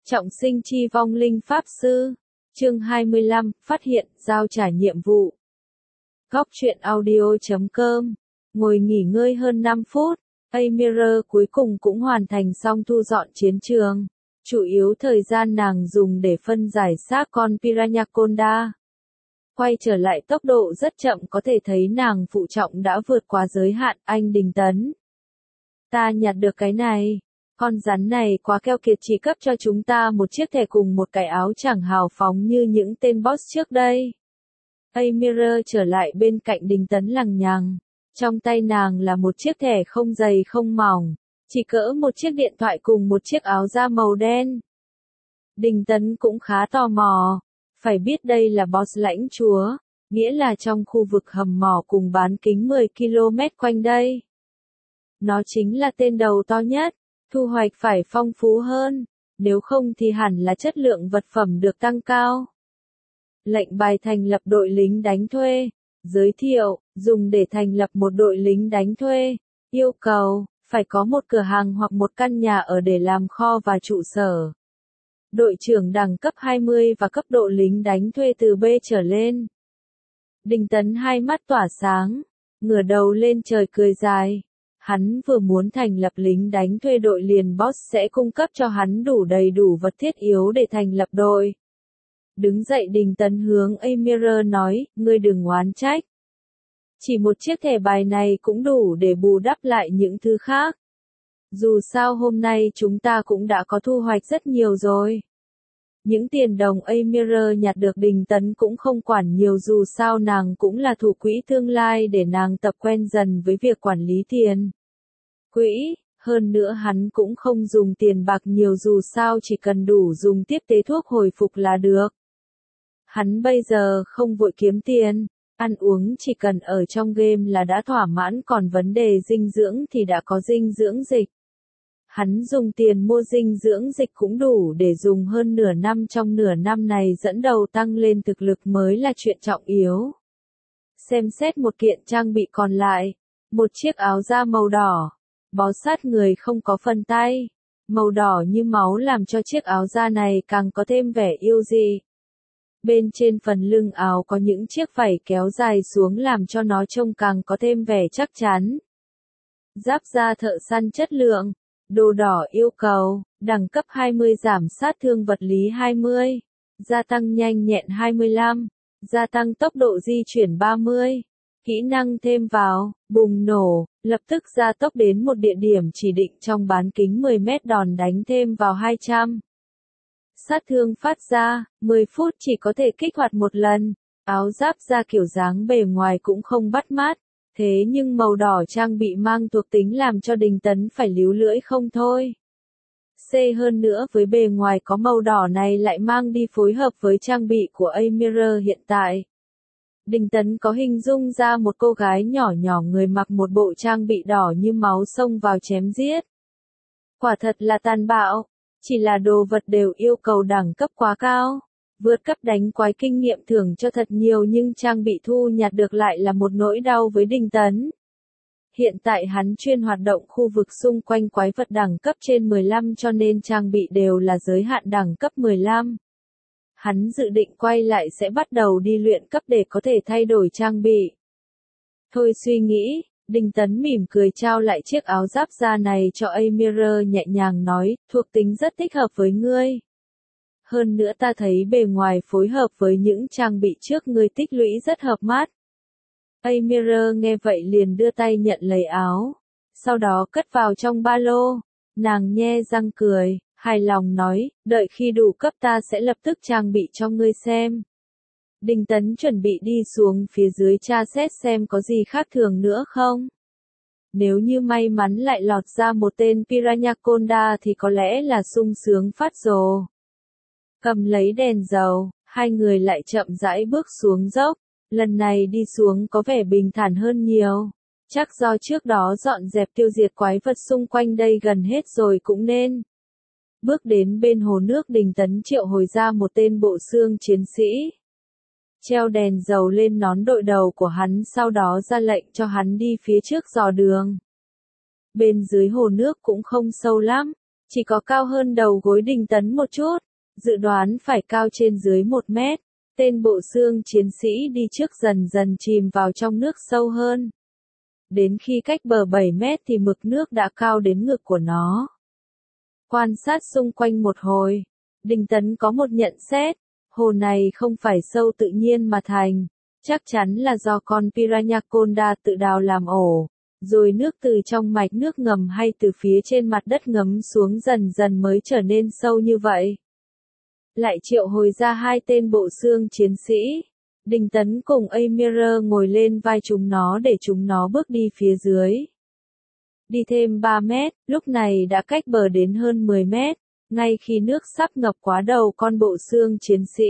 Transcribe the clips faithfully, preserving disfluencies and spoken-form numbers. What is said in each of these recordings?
Trọng sinh chi vong linh pháp sư. Chương hai mươi lăm, phát hiện, giao trả nhiệm vụ. Góc truyện audio chấm com. Ngồi nghỉ ngơi hơn năm phút, Amira cuối cùng cũng hoàn thành xong thu dọn chiến trường. Chủ yếu thời gian nàng dùng để phân giải xác con Piranhaconda. Quay trở lại tốc độ rất chậm, có thể thấy nàng phụ trọng đã vượt quá giới hạn. Anh Đình Tấn, ta nhặt được cái này. Con rắn này quá keo kiệt, chỉ cấp cho chúng ta một chiếc thẻ cùng một cái áo chẳng hào phóng như những tên boss trước đây. Amira trở lại bên cạnh Đình Tấn lằng nhằng. Trong tay nàng là một chiếc thẻ không dày không mỏng, chỉ cỡ một chiếc điện thoại cùng một chiếc áo da màu đen. Đình Tấn cũng khá tò mò. Phải biết đây là boss lãnh chúa, nghĩa là trong khu vực hầm mỏ cùng bán kính mười ki lô mét quanh đây. Nó chính là tên đầu to nhất. Thu hoạch phải phong phú hơn, nếu không thì hẳn là chất lượng vật phẩm được tăng cao. Lệnh bài thành lập đội lính đánh thuê. Giới thiệu, dùng để thành lập một đội lính đánh thuê. Yêu cầu, phải có một cửa hàng hoặc một căn nhà ở để làm kho và trụ sở. Đội trưởng đẳng cấp hai mươi và cấp độ lính đánh thuê từ B trở lên. Đình Tấn hai mắt tỏa sáng, ngửa đầu lên trời cười dài. Hắn vừa muốn thành lập lính đánh thuê đội liền boss sẽ cung cấp cho hắn đủ đầy đủ vật thiết yếu để thành lập đội. Đứng dậy Đình Tấn hướng Amira nói, ngươi đừng oán trách. Chỉ một chiếc thẻ bài này cũng đủ để bù đắp lại những thứ khác. Dù sao hôm nay chúng ta cũng đã có thu hoạch rất nhiều rồi. Những tiền đồng Amira nhặt được Đình Tấn cũng không quản nhiều, dù sao nàng cũng là thủ quỹ tương lai để nàng tập quen dần với việc quản lý tiền. Quỹ, hơn nữa hắn cũng không dùng tiền bạc nhiều, dù sao chỉ cần đủ dùng tiếp tế thuốc hồi phục là được. Hắn bây giờ không vội kiếm tiền, ăn uống chỉ cần ở trong game là đã thỏa mãn, còn vấn đề dinh dưỡng thì đã có dinh dưỡng dịch. Hắn dùng tiền mua dinh dưỡng dịch cũng đủ để dùng hơn nửa năm, trong nửa năm này dẫn đầu tăng lên thực lực mới là chuyện trọng yếu. Xem xét một kiện trang bị còn lại, một chiếc áo da màu đỏ, bó sát người không có phần tay, màu đỏ như máu làm cho chiếc áo da này càng có thêm vẻ yêu dị. Bên trên phần lưng áo có những chiếc vảy kéo dài xuống làm cho nó trông càng có thêm vẻ chắc chắn. Giáp da thợ săn chất lượng. Đồ đỏ yêu cầu, đẳng cấp hai mươi giảm sát thương vật lý hai mươi, gia tăng nhanh nhẹn hai mươi lăm, gia tăng tốc độ di chuyển ba mươi, kỹ năng thêm vào, bùng nổ, lập tức gia tốc đến một địa điểm chỉ định trong bán kính mười mét, đòn đánh thêm vào hai trăm. Sát thương phát ra, mười phút chỉ có thể kích hoạt một lần, áo giáp da kiểu dáng bề ngoài cũng không bắt mắt. Thế nhưng màu đỏ trang bị mang thuộc tính làm cho Đình Tấn phải líu lưỡi không thôi. C hơn nữa với bề ngoài có màu đỏ này lại mang đi phối hợp với trang bị của Amira hiện tại. Đình Tấn có hình dung ra một cô gái nhỏ nhỏ người mặc một bộ trang bị đỏ như máu xông vào chém giết. Quả thật là tàn bạo, chỉ là đồ vật đều yêu cầu đẳng cấp quá cao. Vượt cấp đánh quái kinh nghiệm thưởng cho thật nhiều, nhưng trang bị thu nhặt được lại là một nỗi đau với Đình Tấn. Hiện tại hắn chuyên hoạt động khu vực xung quanh quái vật đẳng cấp trên mười lăm, cho nên trang bị đều là giới hạn đẳng cấp mười lăm. Hắn dự định quay lại sẽ bắt đầu đi luyện cấp để có thể thay đổi trang bị. Thôi suy nghĩ, Đình Tấn mỉm cười trao lại chiếc áo giáp da này cho Amira, nhẹ nhàng nói, thuộc tính rất thích hợp với ngươi. Hơn nữa ta thấy bề ngoài phối hợp với những trang bị trước ngươi tích lũy rất hợp mắt. Amira nghe vậy liền đưa tay nhận lấy áo, sau đó cất vào trong ba lô. Nàng nhe răng cười, hài lòng nói, đợi khi đủ cấp ta sẽ lập tức trang bị cho ngươi xem. Đình Tấn chuẩn bị đi xuống phía dưới tra xét xem có gì khác thường nữa không. Nếu như may mắn lại lọt ra một tên Piranhaconda thì có lẽ là sung sướng phát rồ. Cầm lấy đèn dầu, hai người lại chậm rãi bước xuống dốc. Lần này đi xuống có vẻ bình thản hơn nhiều. Chắc do trước đó dọn dẹp tiêu diệt quái vật xung quanh đây gần hết rồi cũng nên. Bước đến bên hồ nước, Đình Tấn triệu hồi ra một tên bộ xương chiến sĩ. Treo đèn dầu lên nón đội đầu của hắn, sau đó ra lệnh cho hắn đi phía trước dò đường. Bên dưới hồ nước cũng không sâu lắm, Chỉ có cao hơn đầu gối Đinh Tấn một chút, dự đoán phải cao trên dưới một mét. Tên bộ xương chiến sĩ đi trước dần dần chìm vào trong nước sâu hơn. Đến khi cách bờ bảy mét thì mực nước đã cao đến ngực của nó. Quan sát xung quanh một hồi, Đinh Tấn có một nhận xét, hồ này không phải sâu tự nhiên mà thành, chắc chắn là do con Piranhaconda tự đào làm ổ, rồi nước từ trong mạch nước ngầm hay từ phía trên mặt đất ngấm xuống dần dần mới trở nên sâu như vậy. Lại triệu hồi ra hai tên bộ xương chiến sĩ. Đinh Tấn cùng Amira ngồi lên vai chúng nó để chúng nó bước đi phía dưới. Đi thêm ba mét, lúc này đã cách bờ đến hơn mười mét, ngay khi nước sắp ngập quá đầu con bộ xương chiến sĩ.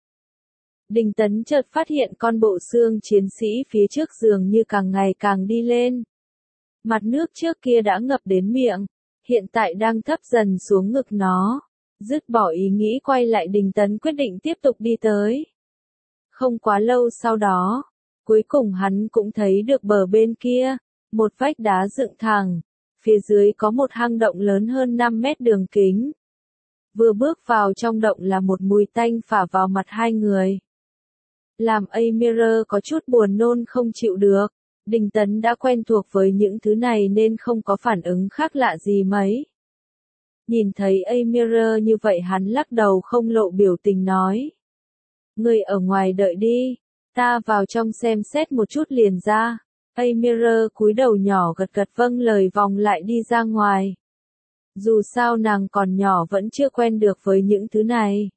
Đinh Tấn chợt phát hiện con bộ xương chiến sĩ phía trước dường như càng ngày càng đi lên. Mặt nước trước kia đã ngập đến miệng, hiện tại đang thấp dần xuống ngực nó. Dứt bỏ ý nghĩ quay lại, Đinh Tấn quyết định tiếp tục đi tới. Không quá lâu sau đó, cuối cùng hắn cũng thấy được bờ bên kia, một vách đá dựng thẳng, phía dưới có một hang động lớn hơn năm mét đường kính. Vừa bước vào trong động là một mùi tanh phả vào mặt hai người. Làm Amira có chút buồn nôn không chịu được, Đinh Tấn đã quen thuộc với những thứ này nên không có phản ứng khác lạ gì mấy. Nhìn thấy Amira như vậy hắn lắc đầu không lộ biểu tình nói. Người ở ngoài đợi đi, ta vào trong xem xét một chút liền ra. Amira cúi đầu nhỏ gật gật vâng lời vòng lại đi ra ngoài. Dù sao nàng còn nhỏ vẫn chưa quen được với những thứ này.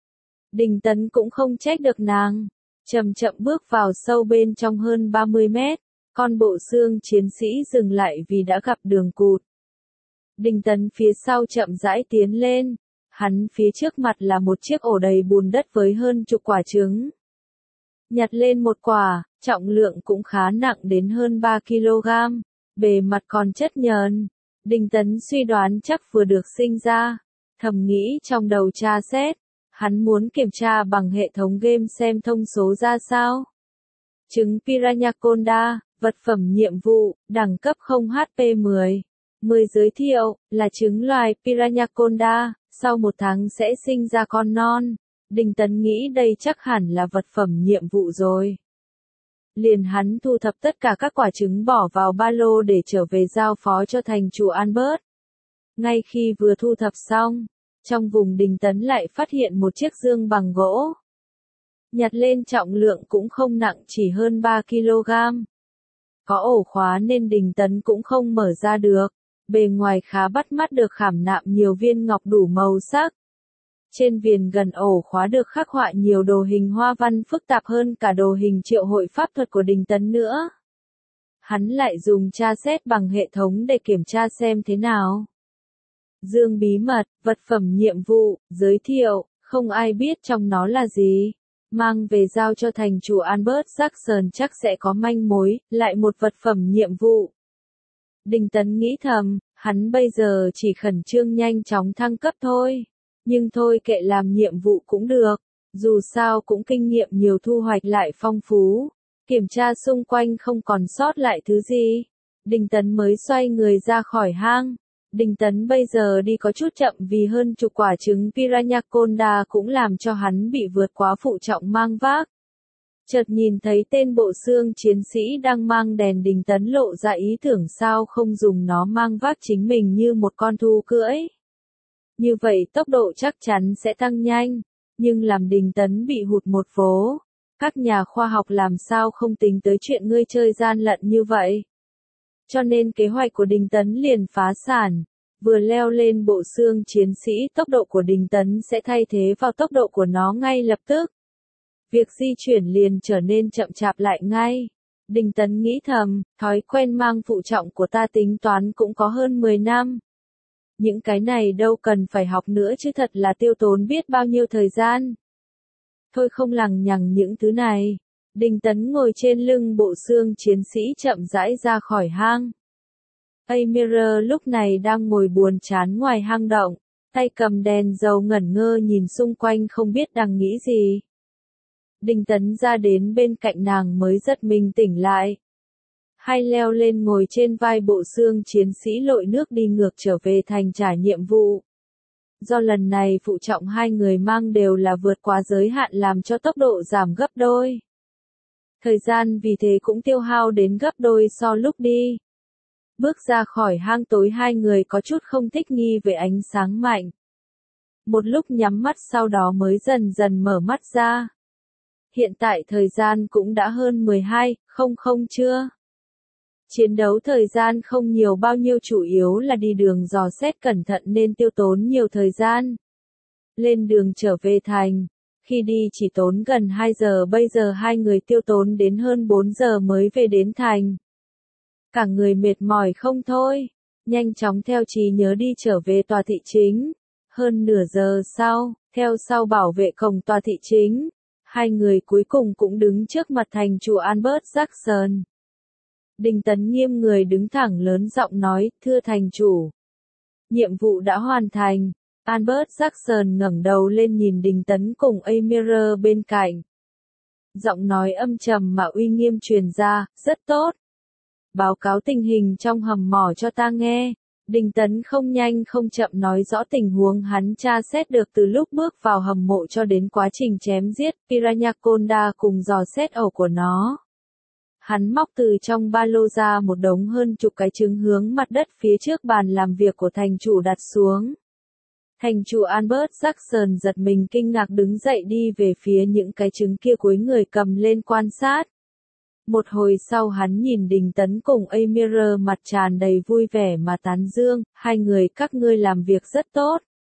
Đinh Tấn cũng không trách được nàng. Chậm chậm bước vào sâu bên trong hơn ba mươi mét, con bộ xương chiến sĩ dừng lại vì đã gặp đường cụt. Đinh Tấn phía sau chậm rãi tiến lên, hắn phía trước mặt là một chiếc ổ đầy bùn đất với hơn chục quả trứng. Nhặt lên một quả, trọng lượng cũng khá nặng đến hơn ba ki lô gam, bề mặt còn chất nhờn. Đinh Tấn suy đoán chắc vừa được sinh ra, thầm nghĩ trong đầu tra xét, hắn muốn kiểm tra bằng hệ thống game xem thông số ra sao. Trứng Piranhaconda, vật phẩm nhiệm vụ, đẳng cấp không H P mười. mười giới thiệu, là trứng loài Piranhaconda, sau một tháng sẽ sinh ra con non. Đinh Tấn nghĩ đây chắc hẳn là vật phẩm nhiệm vụ rồi. Liền hắn thu thập tất cả các quả trứng bỏ vào ba lô để trở về giao phó cho thành chủ Albert. Ngay khi vừa thu thập xong, trong vùng Đinh Tấn lại phát hiện một chiếc dương bằng gỗ. Nhặt lên trọng lượng cũng không nặng, chỉ hơn ba ki lô gam. Có ổ khóa nên Đinh Tấn cũng không mở ra được. Bề ngoài khá bắt mắt, được khảm nạm nhiều viên ngọc đủ màu sắc. Trên viền gần ổ khóa được khắc họa nhiều đồ hình hoa văn phức tạp hơn cả đồ hình triệu hồi pháp thuật của Đinh Tấn nữa. Hắn lại dùng tra xét bằng hệ thống để kiểm tra xem thế nào. Dương bí mật, vật phẩm nhiệm vụ, giới thiệu, không ai biết trong nó là gì. Mang về giao cho thành chủ Albert Jackson chắc sẽ có manh mối, lại một vật phẩm nhiệm vụ. Đinh Tấn nghĩ thầm, hắn bây giờ chỉ khẩn trương nhanh chóng thăng cấp thôi. Nhưng thôi kệ, làm nhiệm vụ cũng được. Dù sao cũng kinh nghiệm nhiều, thu hoạch lại phong phú. Kiểm tra xung quanh không còn sót lại thứ gì. Đinh Tấn mới xoay người ra khỏi hang. Đinh Tấn bây giờ đi có chút chậm vì hơn chục quả trứng Piranhaconda cũng làm cho hắn bị vượt quá phụ trọng mang vác. Chợt nhìn thấy tên bộ xương chiến sĩ đang mang đèn, Đinh Tấn lộ ra ý tưởng sao không dùng nó mang vác chính mình như một con thú cưỡi. Như vậy tốc độ chắc chắn sẽ tăng nhanh, nhưng làm Đinh Tấn bị hụt một vố. Các nhà khoa học làm sao không tính tới chuyện ngươi chơi gian lận như vậy. Cho nên kế hoạch của Đinh Tấn liền phá sản. Vừa leo lên bộ xương chiến sĩ, tốc độ của Đinh Tấn sẽ thay thế vào tốc độ của nó ngay lập tức. Việc di chuyển liền trở nên chậm chạp lại ngay. Đinh Tấn nghĩ thầm, thói quen mang phụ trọng của ta tính toán cũng có hơn mười năm. Những cái này đâu cần phải học nữa chứ, thật là tiêu tốn biết bao nhiêu thời gian. Thôi không lằng nhằng những thứ này. Đinh Tấn ngồi trên lưng bộ xương chiến sĩ chậm rãi ra khỏi hang. Amira lúc này đang ngồi buồn chán ngoài hang động, tay cầm đèn dầu ngẩn ngơ nhìn xung quanh không biết đang nghĩ gì. Đinh Tấn ra đến bên cạnh nàng mới giật mình tỉnh lại. hay leo lên ngồi trên vai bộ xương chiến sĩ lội nước đi ngược trở về thành trả nhiệm vụ. Do lần này phụ trọng hai người mang đều là vượt quá giới hạn làm cho tốc độ giảm gấp đôi. Thời gian vì thế cũng tiêu hao đến gấp đôi so lúc đi. Bước ra khỏi hang tối hai người có chút không thích nghi về ánh sáng mạnh. Một lúc nhắm mắt sau đó mới dần dần mở mắt ra. Hiện tại thời gian cũng đã hơn mười hai không không trưa. Chiến đấu thời gian không nhiều bao nhiêu, chủ yếu là đi đường dò xét cẩn thận nên tiêu tốn nhiều thời gian. Lên đường trở về thành, khi đi chỉ tốn gần hai giờ, bây giờ hai người tiêu tốn đến hơn bốn giờ mới về đến thành. Cả người mệt mỏi không thôi, nhanh chóng theo trí nhớ đi trở về tòa thị chính. Hơn nửa giờ sau, theo sau bảo vệ cổng tòa thị chính, hai người cuối cùng cũng đứng trước mặt thành chủ Albert Jackson. Đinh Tấn nghiêm người đứng thẳng lớn giọng nói, thưa thành chủ. Nhiệm vụ đã hoàn thành. Albert Jackson ngẩng đầu lên nhìn Đinh Tấn cùng Amira bên cạnh. Giọng nói âm trầm mà uy nghiêm truyền ra, rất tốt. Báo cáo tình hình trong hầm mỏ cho ta nghe. Đinh Tấn không nhanh không chậm nói rõ tình huống hắn tra xét được từ lúc bước vào hầm mộ cho đến quá trình chém giết Piranhaconda cùng dò xét ổ của nó. Hắn móc từ trong ba lô ra một đống hơn chục cái trứng hướng mặt đất phía trước bàn làm việc của thành chủ đặt xuống. Thành chủ Albert Jackson giật mình kinh ngạc đứng dậy đi về phía những cái trứng kia, cúi người cầm lên quan sát. Một hồi sau hắn nhìn Đinh Tấn cùng Amira mặt tràn đầy vui vẻ mà tán dương, hai người các ngươi làm việc rất tốt.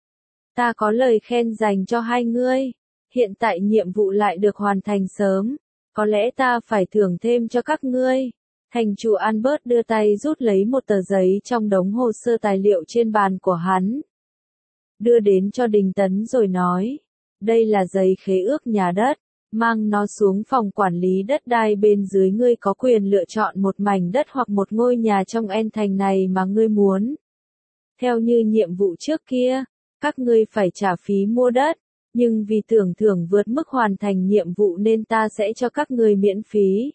Ta có lời khen dành cho hai ngươi, hiện tại nhiệm vụ lại được hoàn thành sớm, có lẽ ta phải thưởng thêm cho các ngươi. Thành chủ Albert đưa tay rút lấy một tờ giấy trong đống hồ sơ tài liệu trên bàn của hắn. Đưa đến cho Đinh Tấn rồi nói, đây là giấy khế ước nhà đất. Mang nó xuống phòng quản lý đất đai bên dưới, ngươi có quyền lựa chọn một mảnh đất hoặc một ngôi nhà trong En thành này mà ngươi muốn. Theo như nhiệm vụ trước kia, các ngươi phải trả phí mua đất, nhưng vì tưởng thưởng vượt mức hoàn thành nhiệm vụ nên ta sẽ cho các ngươi miễn phí.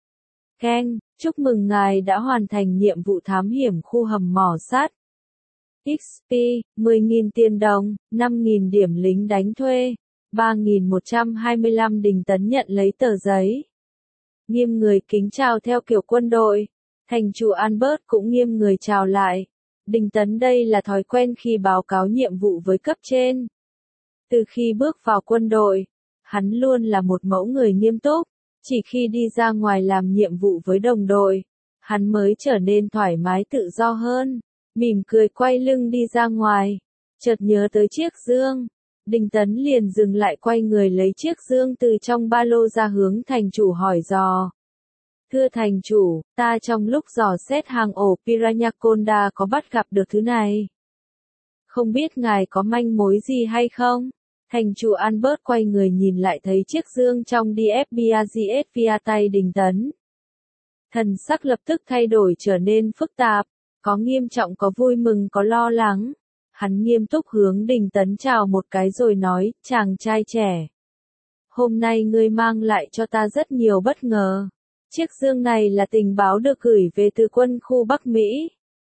Keng, chúc mừng ngài đã hoàn thành nhiệm vụ thám hiểm khu hầm mỏ sắt. ích pê, mười nghìn tiền đồng, năm nghìn điểm lính đánh thuê. ba nghìn một trăm hai mươi lăm. Đinh Tấn nhận lấy tờ giấy. Nghiêm người kính chào theo kiểu quân đội. Thành chủ Albert cũng nghiêm người chào lại. Đinh Tấn đây là thói quen khi báo cáo nhiệm vụ với cấp trên. Từ khi bước vào quân đội, hắn luôn là một mẫu người nghiêm túc. Chỉ khi đi ra ngoài làm nhiệm vụ với đồng đội, hắn mới trở nên thoải mái tự do hơn. Mỉm cười quay lưng đi ra ngoài. Chợt nhớ tới chiếc dương. Đinh Tấn liền dừng lại, quay người lấy chiếc dương từ trong ba lô ra hướng thành chủ hỏi dò. Thưa thành chủ, ta trong lúc dò xét hang ổ Piranhaconda có bắt gặp được thứ này. Không biết ngài có manh mối gì hay không? Thành chủ Albert quay người nhìn lại thấy chiếc dương trong đê ép bê a giê ét via tay Đinh Tấn. Thần sắc lập tức thay đổi trở nên phức tạp, có nghiêm trọng, có vui mừng, có lo lắng. Hắn nghiêm túc hướng Đinh Tấn chào một cái rồi nói, chàng trai trẻ. Hôm nay ngươi mang lại cho ta rất nhiều bất ngờ. Chiếc dương này là tình báo được gửi về từ quân khu Bắc Mỹ.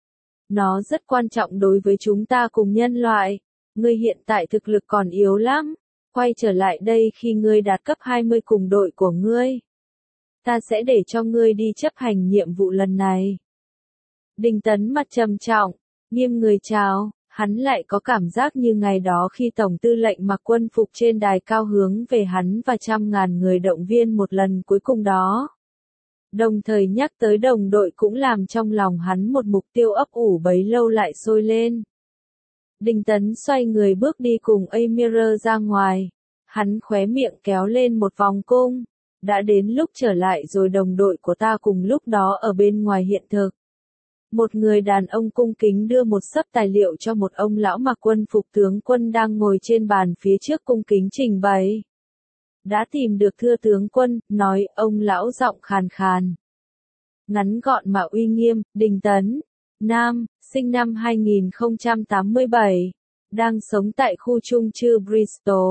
Nó rất quan trọng đối với chúng ta cùng nhân loại. Ngươi hiện tại thực lực còn yếu lắm. Quay trở lại đây khi ngươi đạt cấp hai mươi cùng đội của ngươi. Ta sẽ để cho ngươi đi chấp hành nhiệm vụ lần này. Đinh Tấn mặt trầm trọng, nghiêm người chào. Hắn lại có cảm giác như ngày đó khi Tổng tư lệnh mặc quân phục trên đài cao hướng về hắn và trăm ngàn người động viên một lần cuối cùng đó. Đồng thời nhắc tới đồng đội cũng làm trong lòng hắn một mục tiêu ấp ủ bấy lâu lại sôi lên. Đinh Tấn xoay người bước đi cùng Amira ra ngoài. Hắn khóe miệng kéo lên một vòng cung. Đã đến lúc trở lại rồi, đồng đội của ta cùng lúc đó ở bên ngoài hiện thực. Một người đàn ông cung kính đưa một xấp tài liệu cho một ông lão mặc quân phục tướng quân đang ngồi trên bàn phía trước, cung kính trình bày. Đã tìm được thưa tướng quân, nói ông lão giọng khàn khàn. Ngắn gọn mà uy nghiêm, Đinh Tấn, nam, sinh năm hai nghìn không trăm tám mươi bảy, đang sống tại khu chung cư Bristol,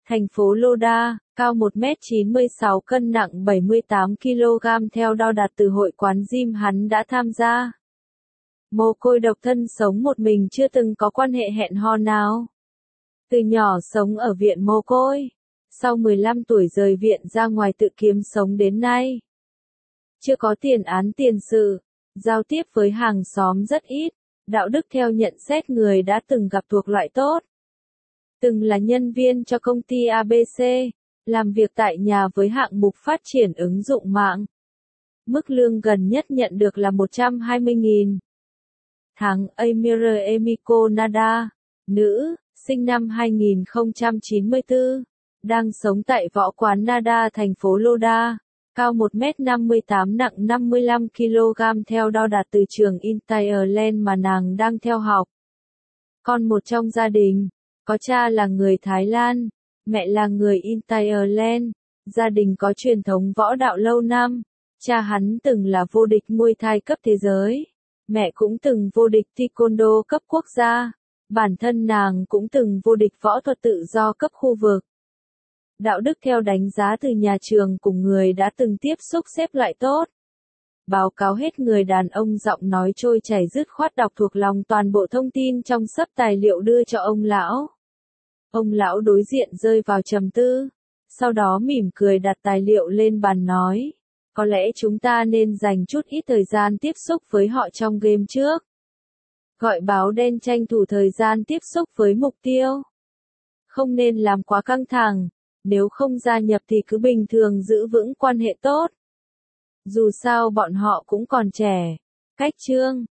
thành phố Loda, cao một mét chín mươi sáu cân nặng bảy mươi tám ki lô gam theo đo đạt từ hội quán gym hắn đã tham gia. Mồ côi độc thân sống một mình chưa từng có quan hệ hẹn hò nào. Từ nhỏ sống ở viện mồ côi. Sau mười lăm tuổi rời viện ra ngoài tự kiếm sống đến nay. Chưa có tiền án tiền sự. Giao tiếp với hàng xóm rất ít. Đạo đức theo nhận xét người đã từng gặp thuộc loại tốt. Từng là nhân viên cho công ty a bê xê. Làm việc tại nhà với hạng mục phát triển ứng dụng mạng. Mức lương gần nhất nhận được là một trăm hai mươi nghìn. Tháng Amira Emiko Nada, nữ, sinh năm hai nghìn không trăm chín mươi tư, đang sống tại võ quán Nada thành phố Loda, cao một mét năm mươi tám nặng năm mươi lăm ki lô gam theo đo đạt từ trường Ireland mà nàng đang theo học. Con một trong gia đình, có cha là người Thái Lan, mẹ là người Ireland, gia đình có truyền thống võ đạo lâu năm, cha hắn từng là vô địch Muay Thai cấp thế giới. Mẹ cũng từng vô địch Taekwondo cấp quốc gia, bản thân nàng cũng từng vô địch võ thuật tự do cấp khu vực. Đạo đức theo đánh giá từ nhà trường cùng người đã từng tiếp xúc xếp loại tốt. Báo cáo hết người đàn ông giọng nói trôi chảy dứt khoát đọc thuộc lòng toàn bộ thông tin trong sấp tài liệu đưa cho ông lão. Ông lão đối diện rơi vào trầm tư, sau đó mỉm cười đặt tài liệu lên bàn nói. Có lẽ chúng ta nên dành chút ít thời gian tiếp xúc với họ trong game trước. Gọi báo đen tranh thủ thời gian tiếp xúc với mục tiêu. Không nên làm quá căng thẳng, nếu không gia nhập thì cứ bình thường giữ vững quan hệ tốt. Dù sao bọn họ cũng còn trẻ. Cách chương